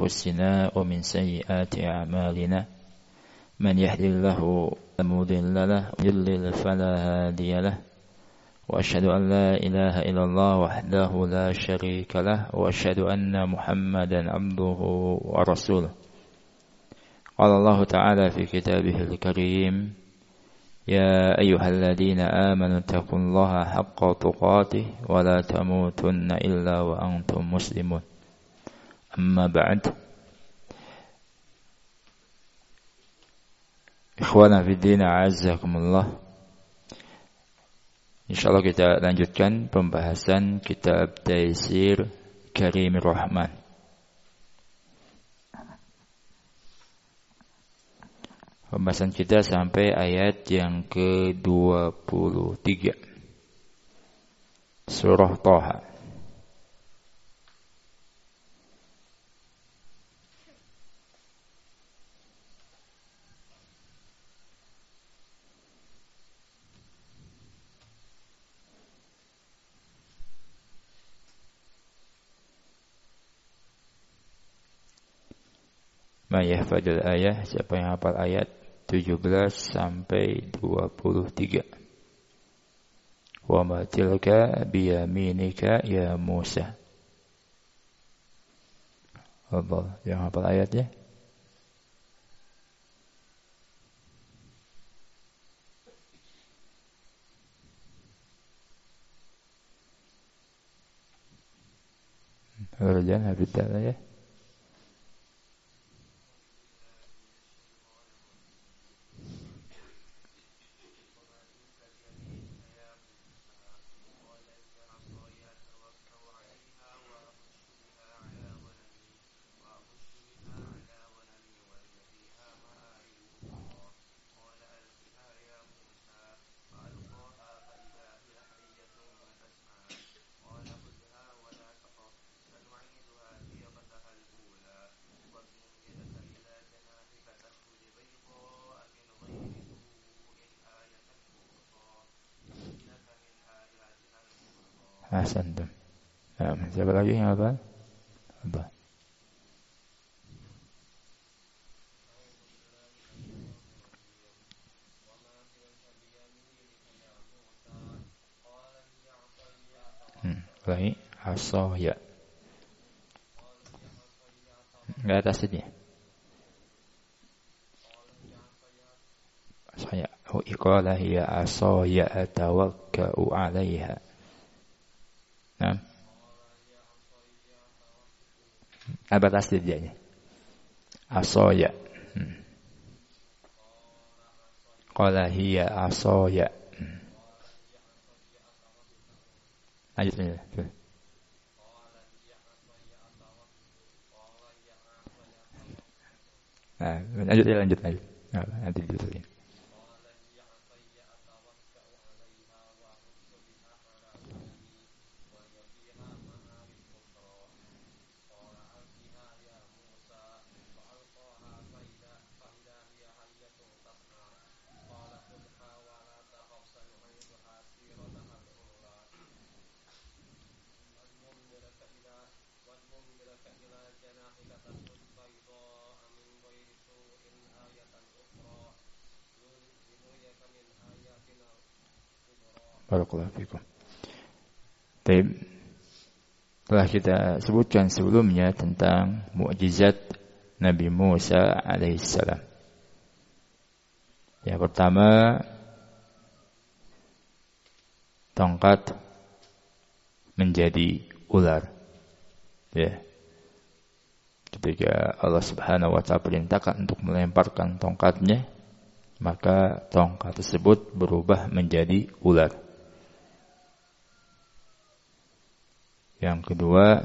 أنفسنا ومن سيئات أعمالنا من يهد الله فلا مضل له ومن يضلل فلا هادي له وأشهد أن لا إله إلا الله وحده لا شريك له وأشهد أن محمدا عبده ورسوله. قال الله تعالى في كتابه الكريم: يا أيها الذين آمنوا اتقوا الله حق تقاته ولا تموتن إلا وأنتم مسلمون. أما بعد، ikhwana fiddin a'azzakumullah. Insyaallah kita lanjutkan pembahasan kitab Taisir Karimir Rahman. Pembahasan kita sampai ayat yang ke-23 Surah Thaha. Mayahfadul ayat, siapa yang hafal ayat 17 sampai 23. Wa ma tilka biyaminika ya Musa. Allah yang hafal ayatnya. Rajan hafidal ya. Ahsantum. Siapa lagi yang apa? Apa? Lagi asaya. Enggak atas ini. Asaya. Qala hiya asaya atawakkau 'alaiha. Nah, apa tasdidnya? Asoya. Qala hiya asoya. Lanjut. Nah, lanjut. Nanti ditutup. Barakallahu fikum. Baik. Telah kita sebutkan sebelumnya tentang mukjizat Nabi Musa alaihissalam. Yang pertama, tongkat menjadi ular. Ya. Ketika Allah Subhanahu wa taala perintahkan untuk melemparkan tongkatnya, maka tongkat tersebut berubah menjadi ular. Yang kedua,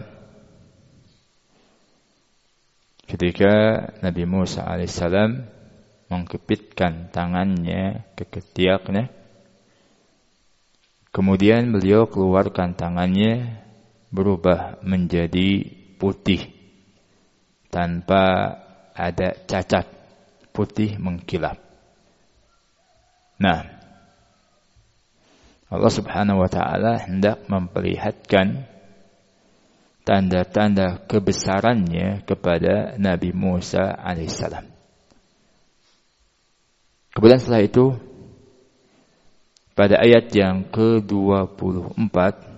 ketika Nabi Musa alaihissalam mengkepitkan tangannya ke ketiaknya, kemudian beliau keluarkan tangannya berubah menjadi putih tanpa ada cacat, putih mengkilap. Nah, Allah Subhanahu wa taala hendak memperlihatkan tanda-tanda kebesarannya kepada Nabi Musa alaihissalam. Kemudian setelah itu pada ayat yang ke-24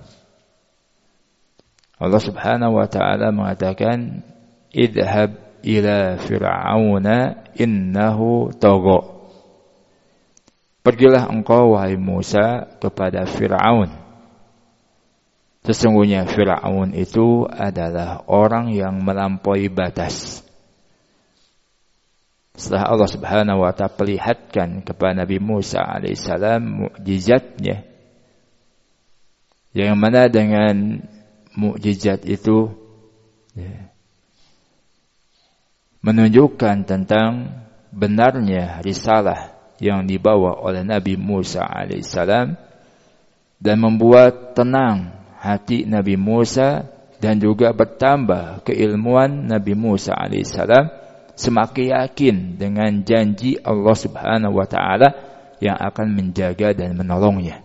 Allah Subhanahu wa taala mengatakan idhab ila fir'auna innahu tagha. Pergilah engkau wahai Musa kepada Fir'aun. Sesungguhnya Fir'aun itu adalah orang yang melampaui batas. Setelah Allah Subhanahu wa taala perlihatkan kepada Nabi Musa alaihissalam mukjizatnya, yang mana dengan mukjizat itu menunjukkan tentang benarnya risalah yang dibawa oleh Nabi Musa alaihissalam dan membuat tenang hati Nabi Musa dan juga bertambah keilmuan Nabi Musa alaihissalam, semakin yakin dengan janji Allah Subhanahu wa taala yang akan menjaga dan menolongnya.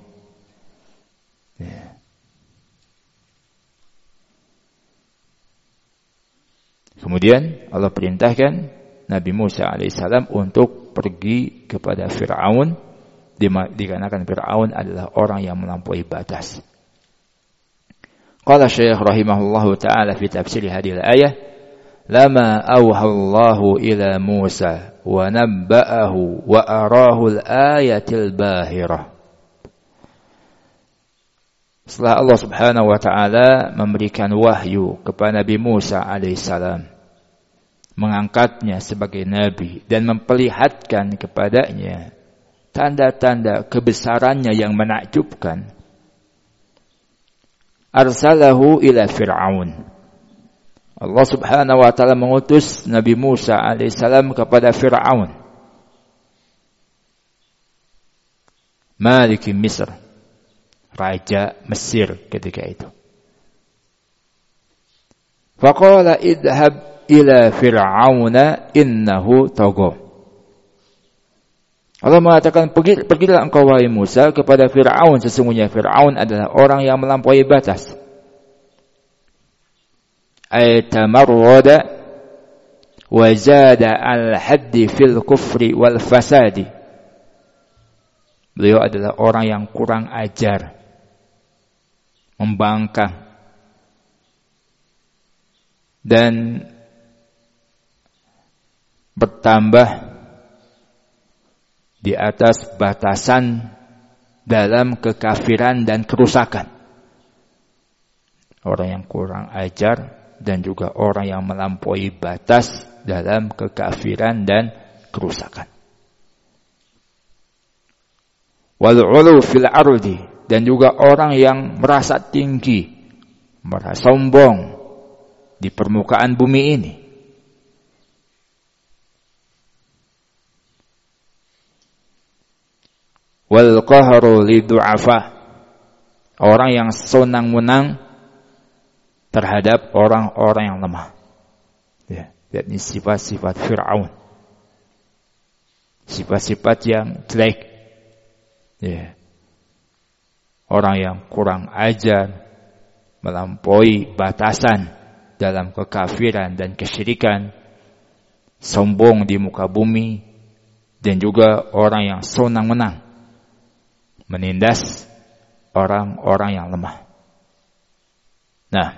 Kemudian Allah perintahkan Nabi Musa alaihissalam untuk pergi kepada Fir'aun, dikarenakan Fir'aun adalah orang yang melampaui batas. Qala Syekh rahimahullahu ta'ala fi tafsir hadhihi al-ayah, lama awha Allahu ila Musa wa nabba'ahu wa arahu al-ayatil bahirah. Setelah Allah Subhanahu wa taala memberikan wahyu kepada Nabi Musa alaihissalam, mengangkatnya sebagai nabi dan memperlihatkan kepadanya tanda-tanda kebesarannya yang menakjubkan, arsalahu ila Fir'aun. Allah Subhanahu wa taala mengutus Nabi Musa alaihissalam kepada Fir'aun, Malik Misr, raja Mesir ketika itu. Faqala idhab ila fir'auna innahu tagha. Allah mengatakan pergilah engkau wahai Musa kepada Fir'aun, sesungguhnya Fir'aun adalah orang yang melampaui batas. Ay tamarrada wa zada al-haddi fil kufri wal fasadi. Beliau adalah orang yang kurang ajar, membangkang, dan bertambah di atas batasan dalam kekafiran dan kerusakan. Orang yang kurang ajar dan juga orang yang melampaui batas dalam kekafiran dan kerusakan. Wal 'ulu fil ardi, dan juga orang yang merasa tinggi, merasa sombong di permukaan bumi ini. Wal qahru lidu'afa, orang yang senang-menang terhadap orang-orang yang lemah. Ya, ini sifat-sifat Fir'aun. Sifat-sifat yang jelek. Ya. Orang yang kurang ajar, melampaui batasan dalam kekafiran dan kesyirikan, sombong di muka bumi, dan juga orang yang senang-menang menindas orang-orang yang lemah. Nah,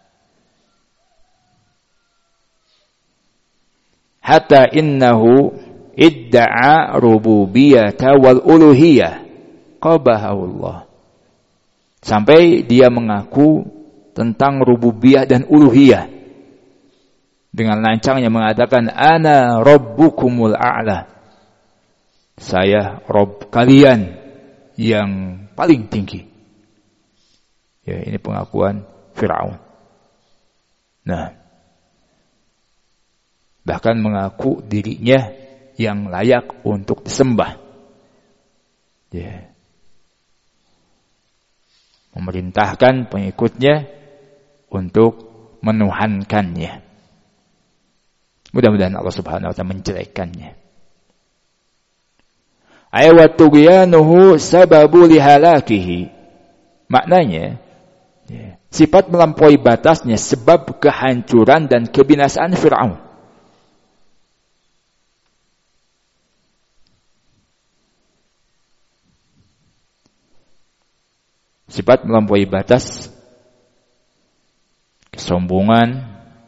hatta innahu idda'a rububiyyata wal uluhiyah qabahu Allah. Sampai dia mengaku tentang rububiyah dan uluhiyah. Dengan lancangnya mengatakan, ana rabbukumul a'la. Saya Rabb kalian yang paling tinggi. Ya, ini pengakuan Fir'aun. Nah, bahkan mengaku dirinya yang layak untuk disembah. Ya. Memerintahkan pengikutnya untuk menuhankannya. Mudah-mudahan Allah Subhanahu wa taala menjelekkannya. Ayat tughyanuhu sababu lihalakihi. Maknanya, ya, Sifat melampaui batasnya sebab kehancuran dan kebinasaan Fir'aun. Sifat melampaui batas, kesombongan,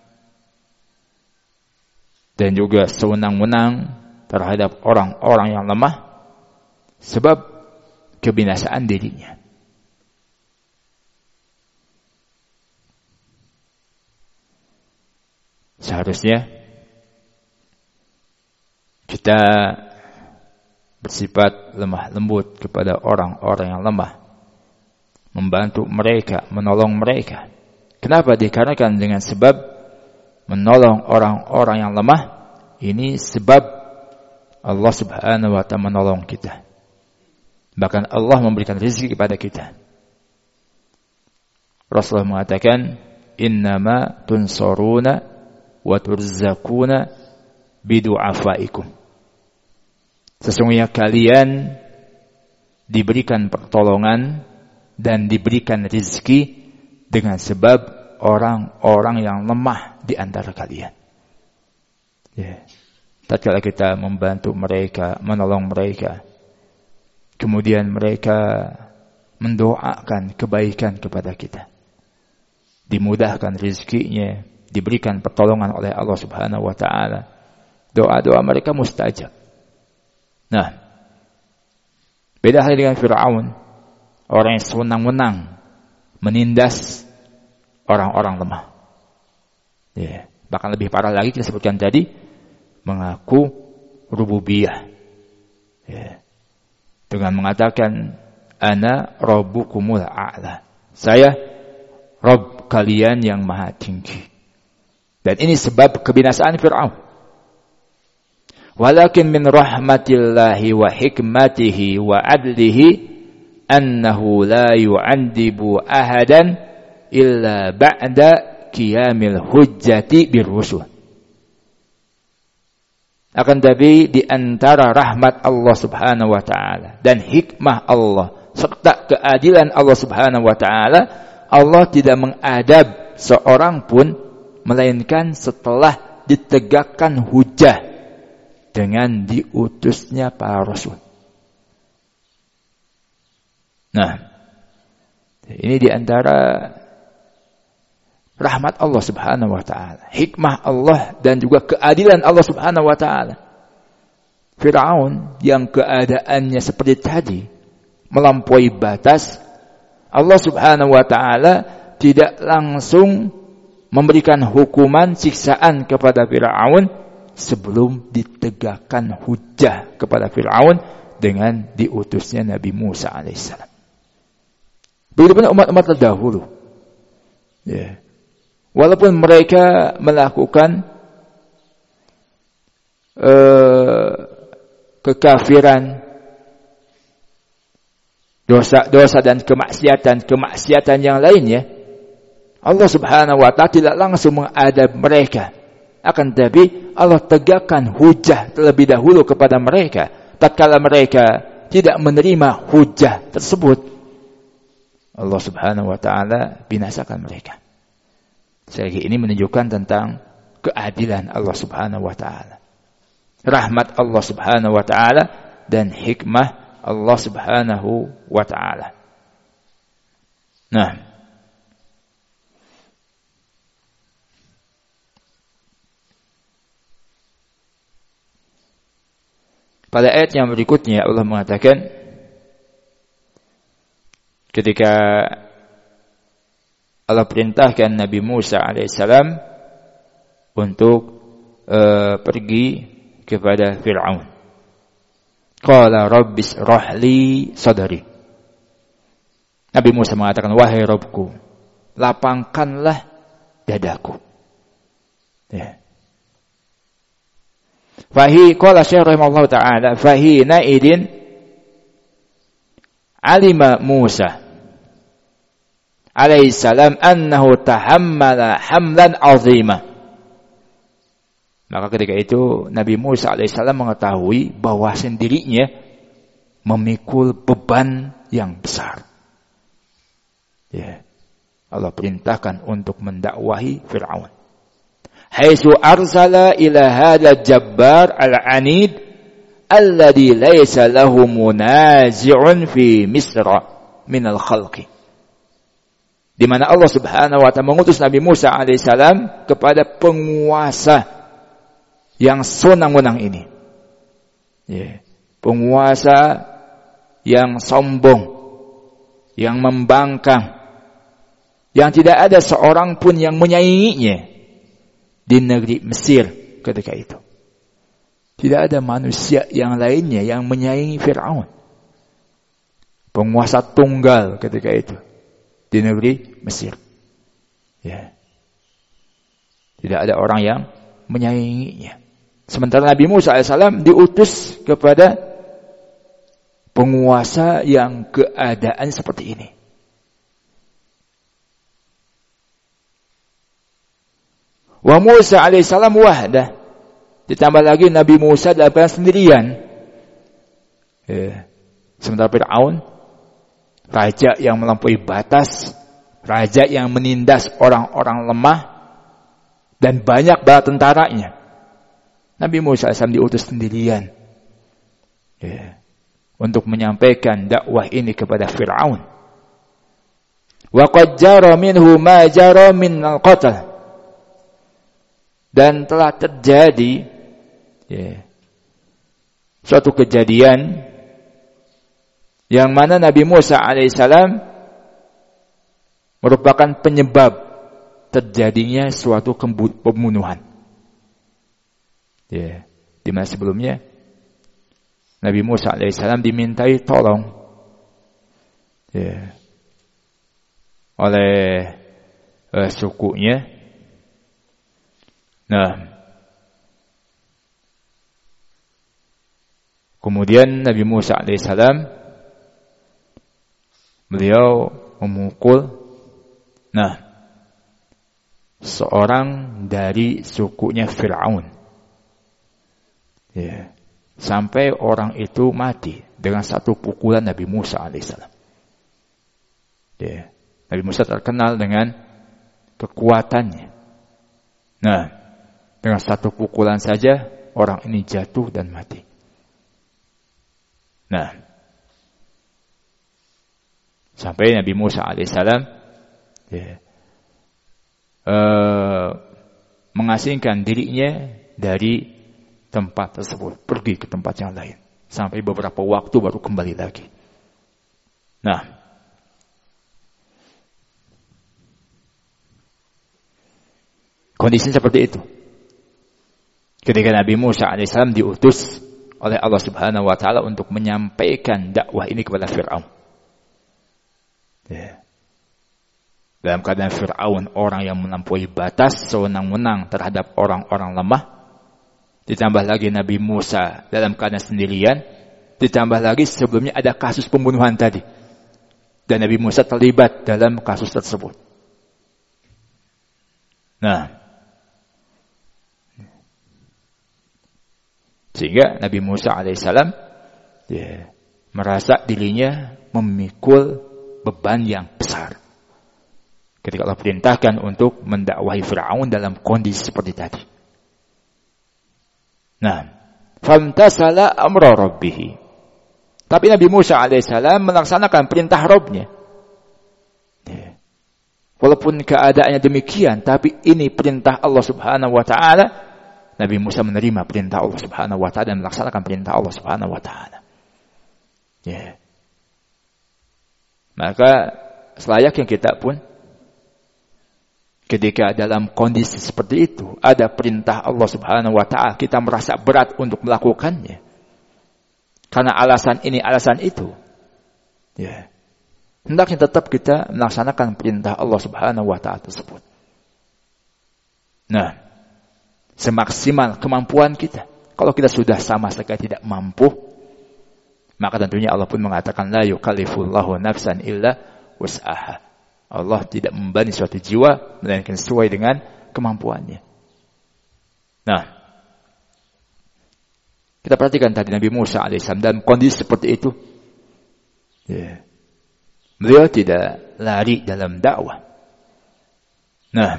dan juga sewenang-wenang terhadap orang-orang yang lemah, sebab kebinasaan dirinya. Seharusnya kita bersifat lemah lembut kepada orang-orang yang lemah, membantu mereka, menolong mereka. Kenapa? Dikarenakan dengan sebab menolong orang-orang yang lemah, ini sebab Allah Subhanahu wa ta'ala menolong kita. Bahkan Allah memberikan rezeki kepada kita. Rasulullah mengatakan, innama tunsuruna wa turzakuna bidu'afaikum. Sesungguhnya kalian diberikan pertolongan dan diberikan rezeki dengan sebab orang-orang yang lemah di antara kalian. Ya. Tatkala kita membantu mereka, menolong mereka, kemudian mereka mendoakan kebaikan kepada kita, dimudahkan rezekinya, diberikan pertolongan oleh Allah Subhanahu wa ta'ala, doa-doa mereka mustajab. Nah, beda halnya dengan Fir'aun, orang yang sewenang-wenang menindas orang-orang lemah. Ya, bahkan lebih parah lagi kita sebutkan tadi, mengaku rububiyah. Ya. Dengan mengatakan, ana rabbukumul a'la. Saya Rabb kalian yang maha tinggi. Dan ini sebab kebinasaan Fir'aun. Walakin min rahmatillahi wa hikmatihi wa adlihi annahu la yu'andibu ahadan illa ba'da qiyamil hujjati birrusul. Akan tapi di antara rahmat Allah Subhanahu wa ta'ala dan hikmah Allah serta keadilan Allah Subhanahu wa ta'ala, Allah tidak mengadab seorang pun melainkan setelah ditegakkan hujah dengan diutusnya para rasul. Nah, ini di antara rahmat Allah Subhanahu wa ta'ala, hikmah Allah dan juga keadilan Allah Subhanahu wa ta'ala. Fir'aun yang keadaannya seperti tadi, melampaui batas, Allah Subhanahu wa ta'ala tidak langsung memberikan hukuman siksaan kepada Fir'aun sebelum ditegakkan hujah kepada Fir'aun dengan diutusnya Nabi Musa alaihissalam. Begitu pun umat-umat terdahulu. Ya. Walaupun mereka melakukan kekafiran, dosa-dosa dan kemaksiatan yang lainnya, Allah Subhanahu wa ta'ala tidak langsung mengadab mereka. Akan tetapi Allah tegakkan hujah terlebih dahulu kepada mereka. Tatkala mereka tidak menerima hujah tersebut, Allah Subhanahu wa ta'ala binasakan mereka. Sekali lagi ini menunjukkan tentang keadilan Allah Subhanahu wa ta'ala, rahmat Allah Subhanahu wa ta'ala dan hikmah Allah Subhanahu wa ta'ala. Nah, pada ayat yang berikutnya Allah mengatakan ketika Allah perintahkan Nabi Musa alaihissalam untuk pergi kepada Fir'aun. Qala rabbis rahli sadri. Nabi Musa mengatakan, wahai Rabbku, lapangkanlah dadaku. Ya. Fahi qala Syekh rahimahullah ta'ala fahina idin alima Musa alaihissalam annahu tahammala hamlan azima. Maka ketika itu Nabi Musa alaihissalam mengetahui bahwa sendirinya memikul beban yang besar. Ya. Allah perintahkan untuk mendakwahi Fir'aun. Haitsu arsala ila hadzal jabbar al-anid alladhi laysa lahu munazi'un fi Misra min al-khalqi. Di mana Allah Subhanahu wa ta'ala mengutus Nabi Musa alaihissalam kepada penguasa yang senang-wenang ini. Penguasa yang sombong, yang membangkang, yang tidak ada seorang pun yang menyainginya di negeri Mesir ketika itu. Tidak ada manusia yang lainnya yang menyaingi Fir'aun. Penguasa tunggal ketika itu di negeri Mesir. Tidak ada orang yang menyainginya. Sementara Nabi Musa AS diutus kepada penguasa yang keadaan seperti ini. Wa Musa AS wahdah. Ditambah lagi Nabi Musa dalam keadaan sendirian. Sementara Fir'aun, raja yang melampaui batas, raja yang menindas orang-orang lemah, dan banyak bala tentaranya. Nabi Musa AS diutus sendirian untuk menyampaikan dakwah ini kepada Fir'aun. Wa qad jara minhu ma jara min al-qatl. Dan telah terjadi suatu kejadian yang mana Nabi Musa alaihissalam merupakan penyebab terjadinya suatu pembunuhan. Di mana sebelumnya Nabi Musa alaihissalam dimintai tolong oleh sukunya. Kemudian Nabi Musa alaihissalam beliau memukul seorang dari sukunya Fir'aun. Sampai orang itu mati dengan satu pukulan Nabi Musa alaihissalam. Nabi Musa terkenal dengan kekuatannya. Dengan satu pukulan saja orang ini jatuh dan mati. Sampai Nabi Musa alaihissalam mengasingkan dirinya dari tempat tersebut, pergi ke tempat yang lain. Sampai beberapa waktu baru kembali lagi. Kondisi seperti itu. Ketika Nabi Musa alaihissalam diutus oleh Allah Subhanahu wa ta'ala untuk menyampaikan dakwah ini kepada Fir'aun. Dalam keadaan Fir'aun orang yang melampaui batas, sewenang-wenang terhadap orang-orang lemah. Ditambah lagi Nabi Musa dalam keadaan sendirian. Ditambah lagi sebelumnya ada kasus pembunuhan tadi. Dan Nabi Musa terlibat dalam kasus tersebut. Sehingga Nabi Musa alaihissalam merasa dirinya memikul beban yang besar. Ketika Allah perintahkan untuk mendakwahi Fir'aun dalam kondisi seperti tadi. Famtasala amra rabbih. Tapi Nabi Musa alaihissalam melaksanakan perintah Rabbnya. Walaupun keadaannya demikian, tapi ini perintah Allah Subhanahu wa ta'ala. Nabi Musa menerima perintah Allah Subhanahu wa ta'ala dan melaksanakan perintah Allah Subhanahu wa ta'ala. Maka selayaknya kita pun ketika dalam kondisi seperti itu, ada perintah Allah Subhanahu wa ta'ala, kita merasa berat untuk melakukannya. Karena alasan ini, alasan itu. Hendaknya tetap kita melaksanakan perintah Allah Subhanahu wa ta'ala tersebut. Semaksimal kemampuan kita. Kalau kita sudah sama sekali tidak mampu, maka tentunya Allah pun mengatakan la yukallifullahu nafsan illa wus'aha. Allah tidak membebani suatu jiwa melainkan sesuai dengan kemampuannya. Kita perhatikan tadi Nabi Musa alaihissalam dalam kondisi seperti itu. Beliau tidak lari dalam dakwah. Nah,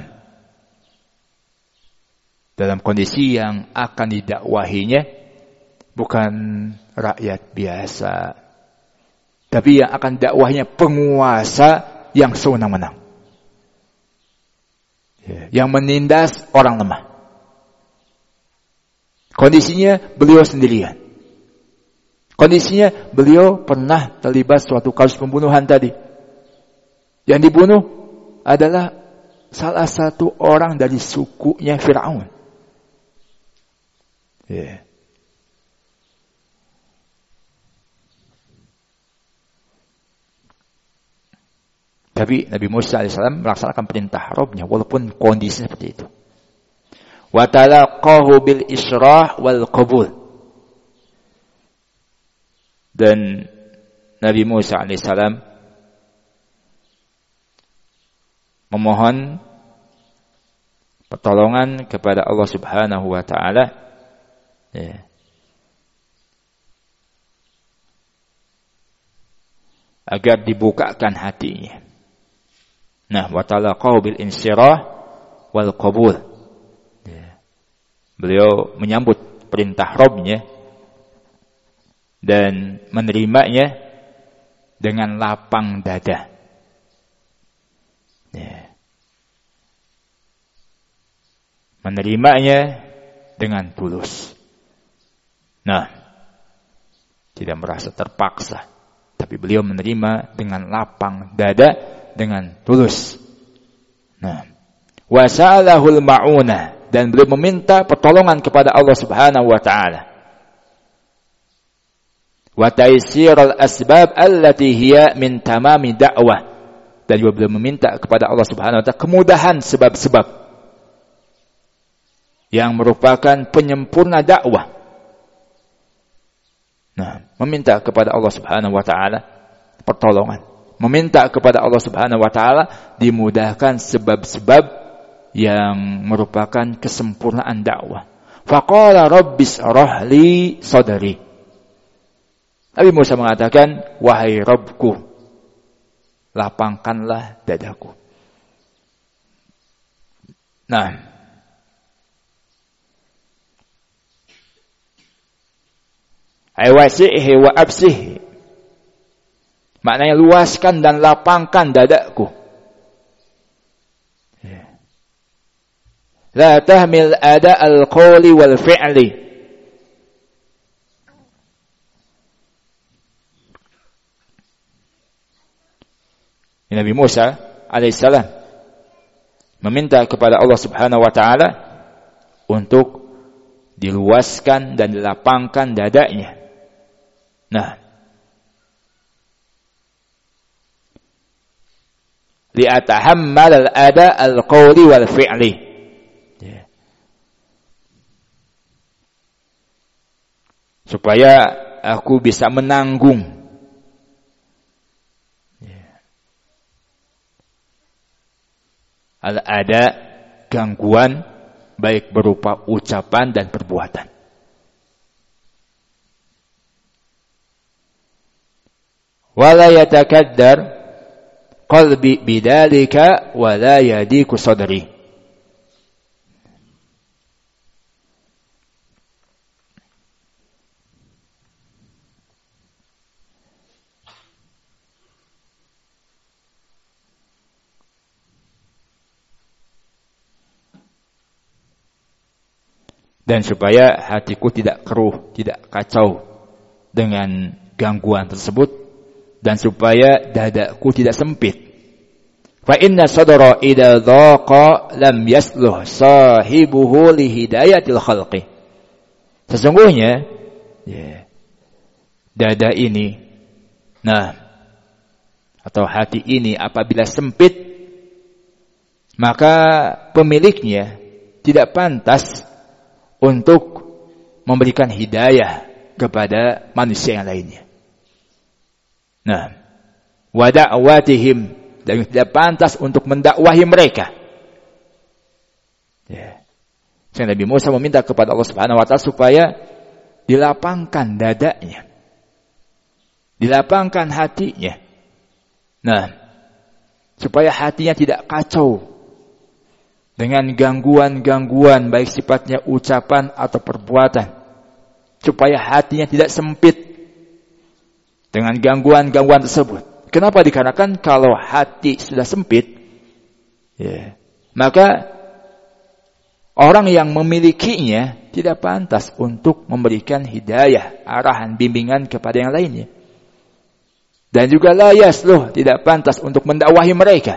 dalam kondisi yang akan didakwahinya bukan rakyat biasa, tapi yang akan dakwahnya penguasa yang sewenang-wenang, yang menindas orang lemah. Kondisinya beliau sendirian. Kondisinya beliau pernah terlibat suatu kasus pembunuhan tadi. Yang dibunuh adalah salah satu orang dari sukunya Fir'aun. Tapi Nabi Musa AS melaksanakan perintah Rabbnya walaupun kondisinya seperti itu. Wa talaqahu bil israh wal qabul. Dan Nabi Musa AS memohon pertolongan kepada Allah Subhanahu wa taala agar dibukakan hatinya. Nah, wa talaqahu bil insyirah wal qabul. Beliau menyambut perintah Rabbnya dan menerimanya dengan lapang dada. Menerimanya dengan tulus. Nah, tidak merasa terpaksa, tapi beliau menerima dengan lapang dada, dengan tulus. Nah, wasa'alahul ma'unah, dan beliau meminta pertolongan kepada Allah Subhanahu wa taala. Wa taysirul asbab allati hiya min tamami da'wah, dan juga beliau meminta kepada Allah Subhanahu wa taala kemudahan sebab-sebab yang merupakan penyempurna dakwah. Nah, meminta kepada Allah Subhanahu wa taala pertolongan, meminta kepada Allah Subhanahu wa taala dimudahkan sebab-sebab yang merupakan kesempurnaan dakwah. Faqala rabbis rahli sadri. Nabi Musa mengatakan, wahai Rabbku, lapangkanlah dadaku. Nah, aiwasihi wa absihi, maknanya luaskan dan lapangkan dadaku. La tahmil ada al-qawli wal fi'li. Nabi Musa alaihissalam meminta kepada Allah Subhanahu wa taala untuk diluaskan dan dilapangkan dadanya. Nah, li'atahammal al-ada al-qawli wal fi'li. Supaya aku bisa menanggung ada gangguan baik berupa ucapan dan perbuatan. Wala yatakaddar qalbi bidzalika wala yadiku sadri. Dan supaya hatiku tidak keruh, tidak kacau dengan gangguan tersebut, dan supaya dadaku tidak sempit. Fa inna sadra idza dhaqa lam yasluh sahibuhu li hidayatil khalqi. Sesungguhnya dada ini, nah, atau hati ini apabila sempit, maka pemiliknya tidak pantas untuk memberikan hidayah kepada manusia yang lainnya. Nah, wa da'watihim, dan tidak pantas untuk mendakwahi mereka. Sehingga Nabi Musa meminta kepada Allah Subhanahu wa taala supaya dilapangkan dadanya, dilapangkan hatinya. Nah, supaya hatinya tidak kacau dengan gangguan-gangguan baik sifatnya ucapan atau perbuatan, supaya hatinya tidak sempit dengan gangguan-gangguan tersebut. Kenapa? Dikarenakan kalau hati sudah sempit, maka orang yang memilikinya tidak pantas untuk memberikan hidayah, arahan, bimbingan kepada yang lainnya. Dan juga la yasluh, tidak pantas untuk mendakwahi mereka.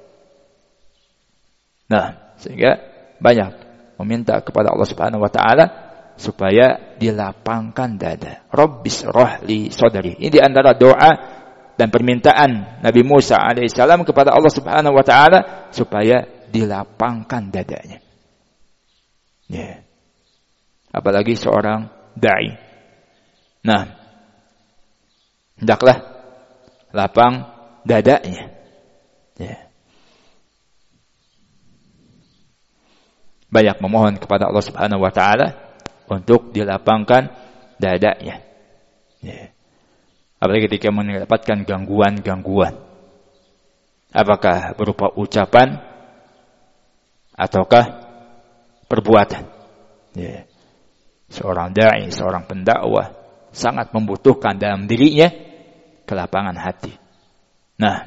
Nah, sehingga banyak meminta kepada Allah Subhanahu wa taala supaya dilapangkan dada. Rabbis rohli sodari. Ini di antara doa dan permintaan Nabi Musa alaihissalam kepada Allah Subhanahu wa taala supaya dilapangkan dadanya. Apalagi seorang dai. Nah, hendaklah lapang dadanya. Banyak memohon kepada Allah Subhanahu wa taala untuk dilapangkan dadanya. Apalagi ketika mendapatkan gangguan-gangguan. Apakah berupa ucapan ataukah perbuatan. Seorang dai, seorang pendakwah sangat membutuhkan dalam dirinya kelapangan hati. Nah,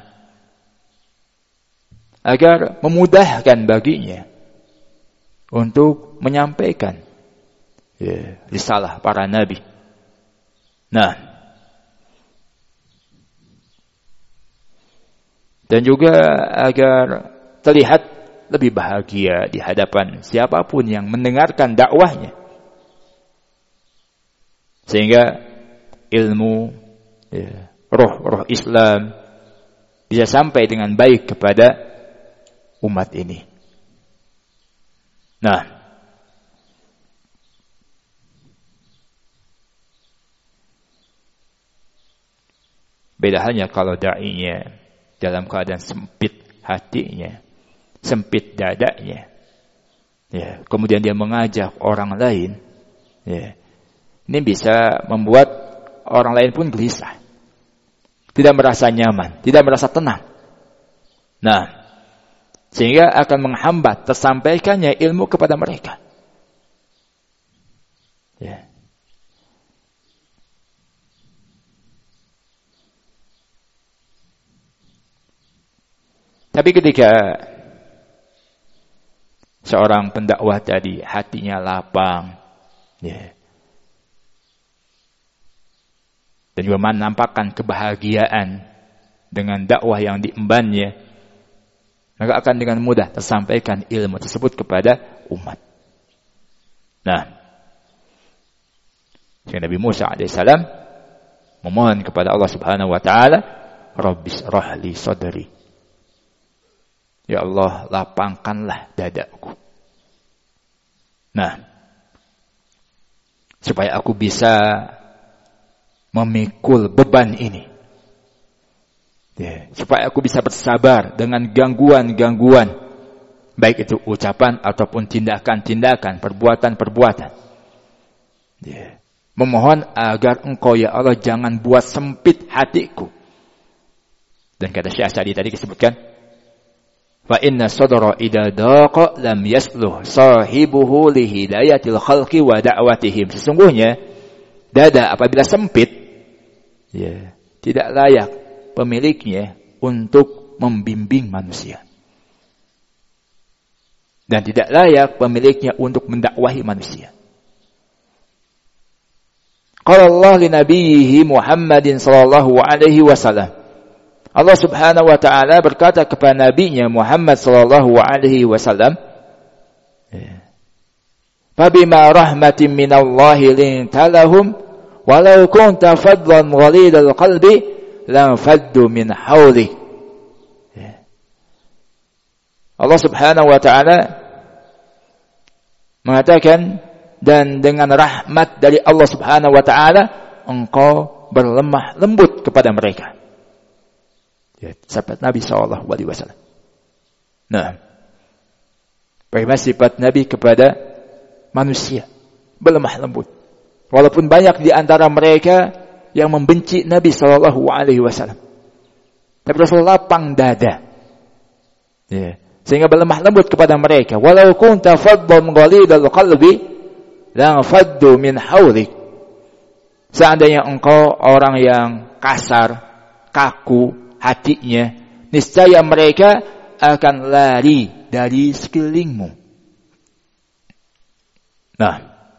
agar memudahkan baginya untuk menyampaikan risalah para nabi. Nah, dan juga agar terlihat lebih bahagia di hadapan siapapun yang mendengarkan dakwahnya. Sehingga ilmu, roh Islam bisa sampai dengan baik kepada umat ini. Nah, beda halnya kalau da'inya dalam keadaan sempit hatinya, sempit dadanya, kemudian dia mengajak orang lain, ini bisa membuat orang lain pun gelisah, tidak merasa nyaman, tidak merasa tenang. Nah, sehingga akan menghambat tersampaikannya ilmu kepada mereka. Tapi ketika seorang pendakwah tadi hatinya lapang, dan juga menampakkan kebahagiaan dengan dakwah yang diembannya, maka akan dengan mudah tersampaikan ilmu tersebut kepada umat. Nah, Nabi Musa alaihissalam memohon kepada Allah Subhanahu wa taala, Rabbis rahli sadri. Ya Allah, lapangkanlah dadaku. Nah, supaya aku bisa memikul beban ini. Supaya aku bisa bersabar dengan gangguan-gangguan, baik itu ucapan ataupun tindakan-tindakan, perbuatan-perbuatan. Memohon agar Engkau ya Allah jangan buat sempit hatiku. Dan kata Syekh Sa'di tadi disebutkan, fa inna sadra idza daqa lam yasluh sahibuhu li hidayatil khalqi wa da'watihim. Sesungguhnya dada apabila sempit, tidak layak pemiliknya untuk membimbing manusia. Dan tidak layak pemiliknya untuk mendakwahi manusia. Qala Allah li nabiyhi Muhammadin sallallahu alaihi wasallam. Allah Subhanahu wa taala berkata kepada nabinya Muhammad sallallahu alaihi wasallam, "Fabima rahmatin minallahi linta lahum walau kunta fadlan ghalidal qalbi lam faddu min hawlik." Allah Subhanahu wa taala mengatakan, dan dengan rahmat dari Allah Subhanahu wa taala engkau berlemah lembut kepada mereka. Sahabat Nabi SAW. Nah, bagaimana sifat Nabi kepada manusia? Berlemah lembut. Walaupun banyak di antara mereka yang membenci Nabi SAW. Tapi Rasulullah lapang dada. sehingga berlemah lembut kepada mereka. Walau kunta faddan ghalidal qalbi la faddu min hawlik. Seandainya engkau orang yang kasar, kaku hatinya, niscaya mereka akan lari dari sekelilingmu. Nah,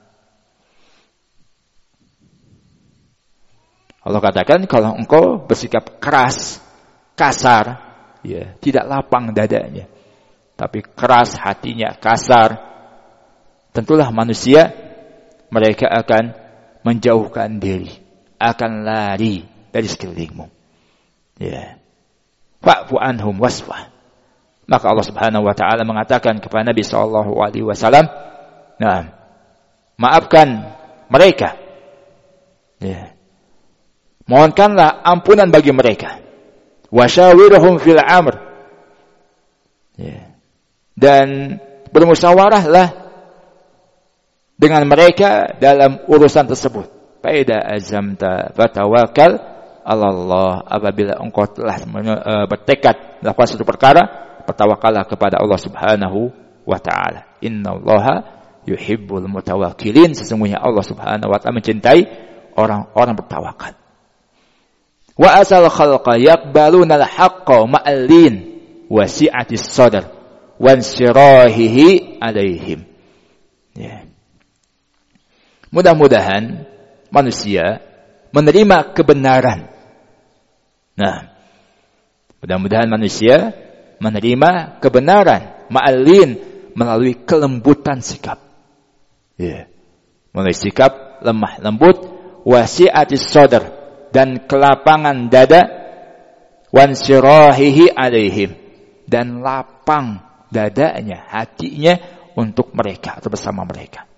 Allah katakan kalau engkau bersikap keras, kasar, ya, tidak lapang dadanya, tapi keras hatinya, kasar, tentulah manusia mereka akan menjauhkan diri, akan lari dari sekelilingmu. Ya. Fa'fu anhum wasfah. Maka Allah Subhanahu wa taala mengatakan kepada Nabi sallallahu alaihi wasallam, "Nah, maafkan mereka." Ya. Mohonkanlah ampunan bagi mereka. Wasyawirhum fil amr. Ya. Dan bermusyawarahlah dengan mereka dalam urusan tersebut. Fa idza azamta fatawakkal 'ala Allah. Apabila engkau telah bertekad melakukan suatu perkara, bertawakallah kepada Allah Subhanahu wa taala. Innallaha yuhibbul mutawakkilin. Sesungguhnya Allah Subhanahu wa taala mencintai orang-orang bertawakal. Wa asal khalqa yaqbaluna al-haqqa ma'allin wasi'atis sadr wansirahihi alaihim. Ya. Mudah-mudahan manusia menerima kebenaran. Nah, mudah-mudahan manusia menerima kebenaran ma'allin melalui kelembutan sikap. Ya. Melalui sikap lemah lembut, wasi'atis sadr, dan kelapangan dada, wansirahihi alaihim, dan lapang dadanya, hatinya untuk mereka atau bersama mereka.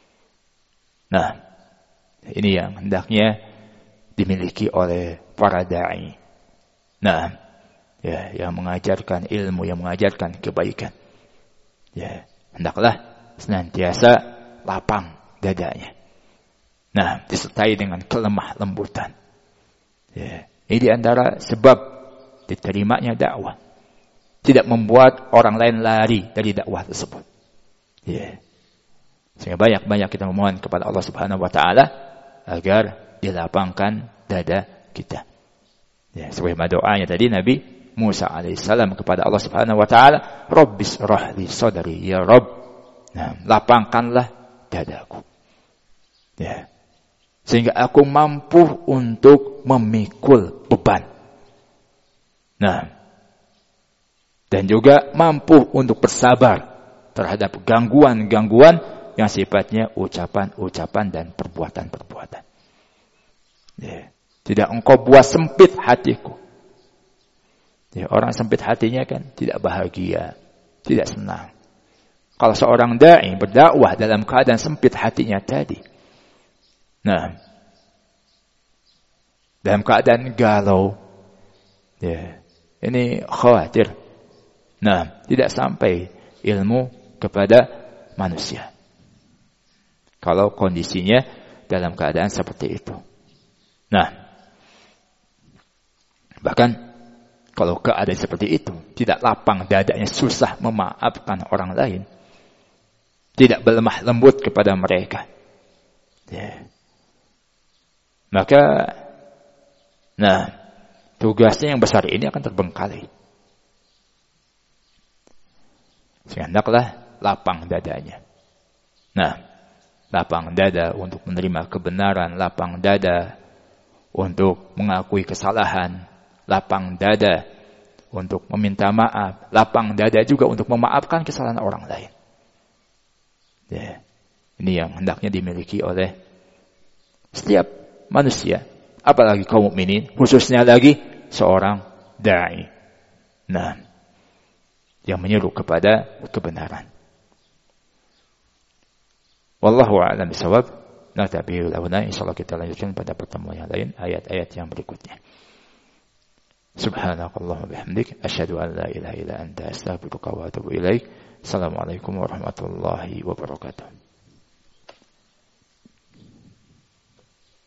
Nah, ini yang hendaknya dimiliki oleh para da'i. Nah, ya, yang mengajarkan ilmu, yang mengajarkan kebaikan. Ya, hendaklah senantiasa lapang dadanya. Nah, disertai dengan kelemah lembutan. Ya, ini di antara sebab diterimanya dakwah. Tidak membuat orang lain lari dari dakwah tersebut. Ya. Sehingga banyak-banyak kita memohon kepada Allah Subhanahu wa taala agar dilapangkan dada kita. Ya, sebagaimana doanya tadi Nabi Musa alaihissalam kepada Allah Subhanahu wa taala, "Rabbis rahli sadri ya Rabb." Nah, lapangkanlah dadaku. Ya. Sehingga aku mampu untuk memikul beban. Nah, dan juga mampu untuk bersabar terhadap gangguan-gangguan yang sifatnya ucapan-ucapan dan perbuatan-perbuatan. Ya. Tidak engkau buat sempit hatiku. Ya, orang sempit hatinya kan tidak bahagia, tidak senang. Kalau seorang da'i berdakwah dalam keadaan sempit hatinya tadi, nah, dalam keadaan galau, ya, ini khawatir. Nah, tidak sampai ilmu kepada manusia. Kalau kondisinya dalam keadaan seperti itu. Nah, bahkan kalau keadaan seperti itu, tidak lapang dadanya, susah memaafkan orang lain, tidak berlemah lembut kepada mereka. Ya. Maka, nah, tugasnya yang besar ini akan terbengkalai. Sehingga hendaklah lapang dadanya. Nah, lapang dada untuk menerima kebenaran, lapang dada untuk mengakui kesalahan, lapang dada untuk meminta maaf, lapang dada juga untuk memaafkan kesalahan orang lain. Ya. Ini yang hendaknya dimiliki oleh setiap manusia, apalagi kaum mukminin, khususnya lagi seorang da'i. Nah, yang menyeru kepada kebenaran. Wallahu a'lam bishawab. Naktafi huna, insyaallah kita lanjutkan pada pertemuan yang lain ayat-ayat yang berikutnya. Subhanakallahumma bihamdik asyhadu an la ilaha illa anta astaghfiruka wa atubu ilaik. Assalamualaikum warahmatullahi wabarakatuh.